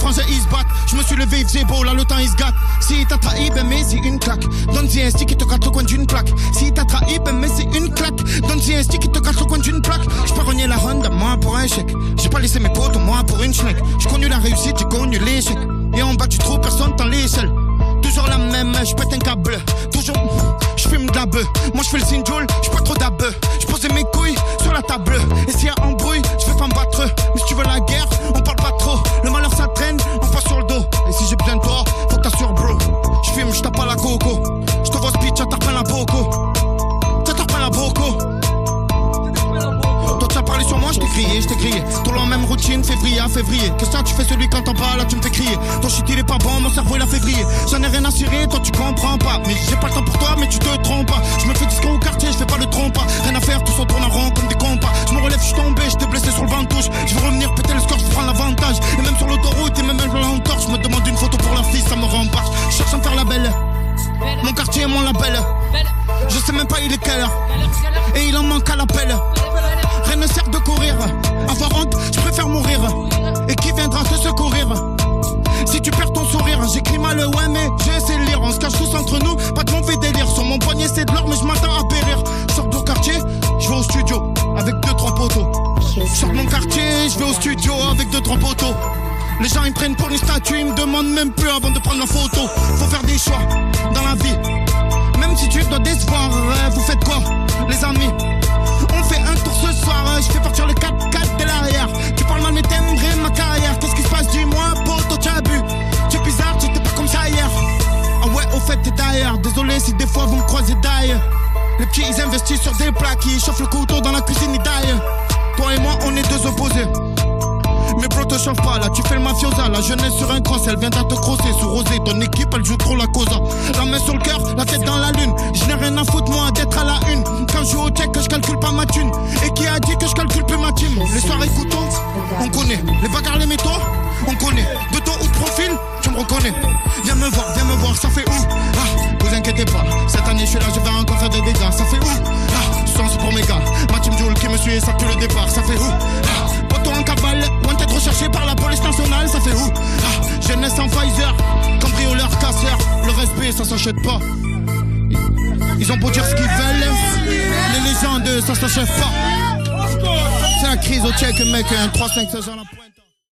frangins ils se battent. Je me suis levé, il faisait beau, là le temps il se gâte. Si t'as trahi, ben mais c'est une claque. Donne-y un stick qui te gratte le coin d'une plaque. Si t'as trahi, ben mais c'est une claque. Donne-y un stick qui te gratte le coin d'une plaque. J'peux renier la Honda, moi pour un chèque. J'ai pas laissé mes potes, moi pour une schneck. J'ai connu la réussite, j'ai connu l'échec. Et en bas du trou, personne t'en l'échelle. Toujours la même, j'pète un câble. Toujours, j'fume de la bœuf. Moi j'fais le sinjoule, j'peux trop d'abeux. J'posais mes couilles sur la table. Et s'il y a embrouille, j'vais pas me battre. Mais si tu veux la guerre, on parle pas trop. Le malheur ça traîne, on passe sur le dos. Et si j'ai besoin de toi, faut que t'assures bro. J'fume, j'tape pas la coco. J'te vois speech, t'as pas la boco. T'as pas la boco. Toi t'as parlé sur moi, j't'ai crié. Tout la même routine, février à février. Qu'est-ce que tu fais celui quand t'en parles, là tu me fais crier. Ton shit il est pas bon, mon cerveau il a février. J'en ai rien à cirer, toi tu comprends pas. Mais j'ai pas le temps pour toi, mais tu te trompes pas. Je me fais discret au quartier, je fais pas le trompe. Rien à faire, tout s'en tourne en rond comme des compas. Je me relève, je suis tombé, j'étais blessé sur le banc de touche. Je veux revenir péter le score, je prends l'avantage. Et même sur l'autoroute, et même à l'entorse, je me demande une photo pour leur fils, ça me rembarque. Je cherche à me faire la belle. Mon quartier est mon label. Je sais même pas il est quelle heure. Et il en manque à l'appel. Rien ne sert de courir. Avoir honte, je préfère mourir. Et qui viendra te secourir? Si tu perds ton sourire, j'écris mal, ouais, mais j'ai essayé de lire. On se cache tous entre nous, pas de mauvais délire. Sur mon poignet, c'est de l'or, mais je m'attends à périr. Je sors de mon quartier, je vais au studio avec 2-3 poteaux. Je sors de mon quartier, je vais au studio avec 2-3 poteaux. Les gens ils me prennent pour une statue, ils me demandent même plus avant de prendre la photo. Faut faire des choix dans la vie. Même si tu dois décevoir, vous faites quoi, les amis? On fait un tour ce soir, je fais partir le 4x4 de l'arrière. Tu parles mal mais t'aimerais ma carrière. Qu'est-ce qui se passe, dis-moi, poto, tu as bu. Tu es bizarre, tu étais pas comme ça hier. Ah ouais, au fait t'es d'ailleurs. Désolé si des fois vous me croisez d'ailleurs. Les petits ils investissent sur des plaques, ils chauffent le couteau dans la cuisine, ils d'ailleurs. Toi et moi on est deux opposés. Mais bro te chauffe pas là, tu fais le mafiosa. La jeunesse sur un cross, elle vient de te crosser sous rosé. Ton équipe elle joue trop la cosa. La main sur le cœur, la tête dans la lune. Je n'ai rien à foutre moi d'être à la une. Quand je joue au check que je calcule pas ma thune. Et qui a dit que je calcule plus ma team? Les soirées couteaux, on connaît. Les bagarres, les métaux, on connaît. De dos ou de profil, tu me reconnais. Viens me voir, ça fait où? Ah, vous inquiétez pas, cette année je suis là, je vais encore faire des dégâts. Ça fait où? Ah, sens pour mes gars. Ma team Joule qui me suit et ça depuis le départ. Ça fait où? Ah, poteau en cavale, wanted recherché par la police nationale. Ça fait où? Ah, jeunesse en Pfizer, cambrioleur, casseur. Le respect ça s'achète pas. Ils ont beau dire ce qu'ils veulent, les légendes ça s'achève pas. C'est la crise au check mec, un 3-5 16 ans la pointe.